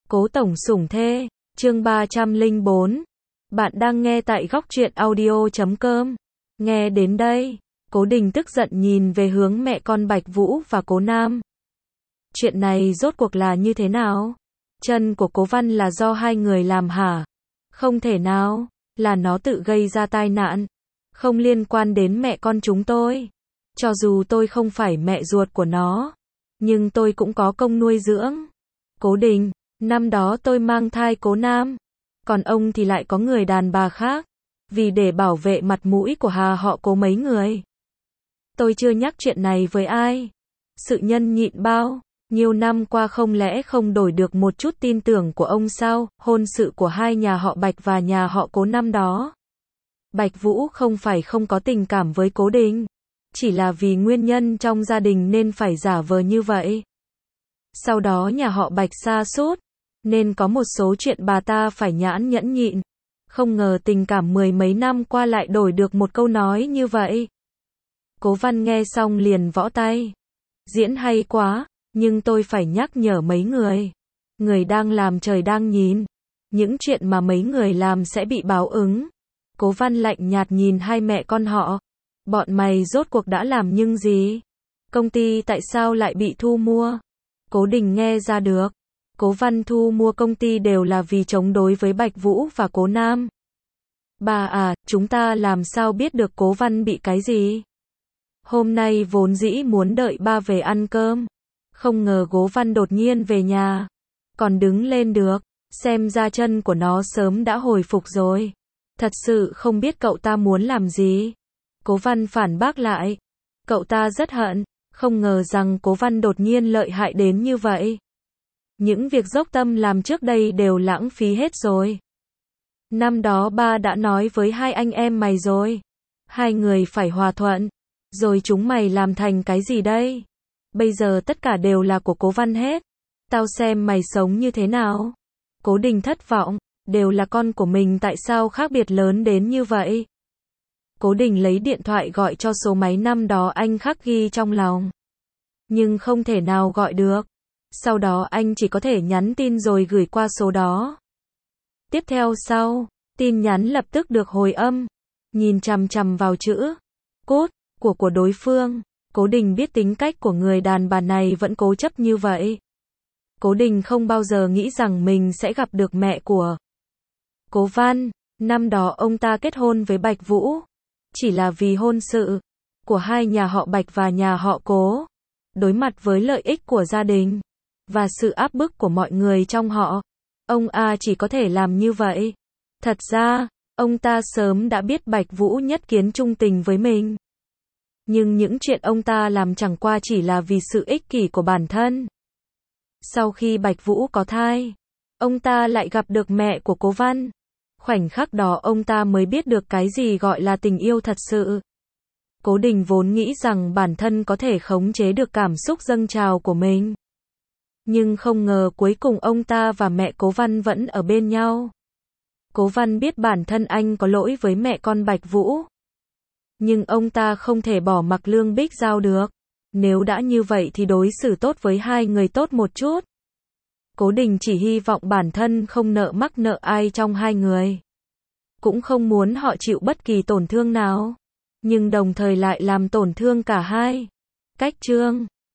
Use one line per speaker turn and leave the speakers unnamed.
Cố tổng sủng thê, chương 304. Bạn đang nghe tại góc truyện audio.com. Nghe đến đây, Cố Đình tức giận nhìn về hướng mẹ con Bạch Vũ và Cố Nam. Chuyện này rốt cuộc là như thế nào? Chân của Cố Văn là do hai người làm hả? Không thể nào, là nó tự gây ra tai nạn. Không liên quan đến mẹ con chúng tôi. Cho dù tôi không phải mẹ ruột của nó, nhưng tôi cũng có công nuôi dưỡng. Cố Đình, năm đó tôi mang thai Cố Nam, còn ông thì lại có người đàn bà khác, vì để bảo vệ mặt mũi của họ Cố mấy người. Tôi chưa nhắc chuyện này với ai. Sự nhẫn nhịn bao nhiêu năm qua không lẽ không đổi được một chút tin tưởng của ông sao? Hôn sự của hai nhà họ Bạch và nhà họ Cố năm đó, Bạch Vũ không phải không có tình cảm với Cố Đình, chỉ là vì nguyên nhân trong gia đình nên phải giả vờ như vậy. Sau đó nhà họ Bạch sa sút, nên có một số chuyện bà ta phải nhẫn nhịn. Không ngờ tình cảm mười mấy năm qua lại đổi được một câu nói như vậy. Cố Văn nghe xong liền võ tay. Diễn hay quá, nhưng tôi phải nhắc nhở mấy người. Người đang làm trời đang nhìn. Những chuyện mà mấy người làm sẽ bị báo ứng. Cố Văn lạnh nhạt nhìn hai mẹ con họ. Bọn mày rốt cuộc đã làm nhưng gì? Công ty tại sao lại bị thu mua? Cố Đình nghe ra được. Cố Văn thu mua công ty đều là vì chống đối với Bạch Vũ và Cố Nam. Bà à, chúng ta làm sao biết được Cố Văn bị cái gì? Hôm nay vốn dĩ muốn đợi ba về ăn cơm. Không ngờ Cố Văn đột nhiên về nhà. Còn đứng lên được. Xem ra chân của nó sớm đã hồi phục rồi. Thật sự không biết cậu ta muốn làm gì. Cố Văn phản bác lại. Cậu ta rất hận. Không ngờ rằng Cố Văn đột nhiên lợi hại đến như vậy. Những việc dốc tâm làm trước đây đều lãng phí hết rồi. Năm đó ba đã nói với hai anh em mày rồi. Hai người phải hòa thuận. Rồi chúng mày làm thành cái gì đây? Bây giờ tất cả đều là của Cố Văn hết. Tao xem mày sống như thế nào? Cố Đình thất vọng. Đều là con của mình, tại sao khác biệt lớn đến như vậy? Cố Đình lấy điện thoại gọi cho số máy năm đó anh khắc ghi trong lòng. Nhưng không thể nào gọi được. Sau đó anh chỉ có thể nhắn tin rồi gửi qua số đó. Tiếp theo sau, tin nhắn lập tức được hồi âm. Nhìn chằm chằm vào chữ cốt của đối phương, Cố Đình biết tính cách của người đàn bà này vẫn cố chấp như vậy. Cố Đình không bao giờ nghĩ rằng mình sẽ gặp được mẹ của Cố Văn. Năm đó ông ta kết hôn với Bạch Vũ, chỉ là vì hôn sự của hai nhà họ Bạch và nhà họ Cố. Đối mặt với lợi ích của gia đình và sự áp bức của mọi người trong họ, ông chỉ có thể làm như vậy. Thật ra, ông ta sớm đã biết Bạch Vũ nhất kiến trung tình với mình. Nhưng những chuyện ông ta làm chẳng qua chỉ là vì sự ích kỷ của bản thân. Sau khi Bạch Vũ có thai, ông ta lại gặp được mẹ của Cố Văn. Khoảnh khắc đó ông ta mới biết được cái gì gọi là tình yêu thật sự. Cố Đình vốn nghĩ rằng bản thân có thể khống chế được cảm xúc dâng trào của mình. Nhưng không ngờ cuối cùng ông ta và mẹ Cố Văn vẫn ở bên nhau. Cố Văn biết bản thân anh có lỗi với mẹ con Bạch Vũ. Nhưng ông ta không thể bỏ mặc Lương Bích Giao được. Nếu đã như vậy thì đối xử tốt với hai người tốt một chút. Cố Đình chỉ hy vọng bản thân không nợ mắc nợ ai trong hai người. Cũng không muốn họ chịu bất kỳ tổn thương nào. Nhưng đồng thời lại làm tổn thương cả hai. Cách chương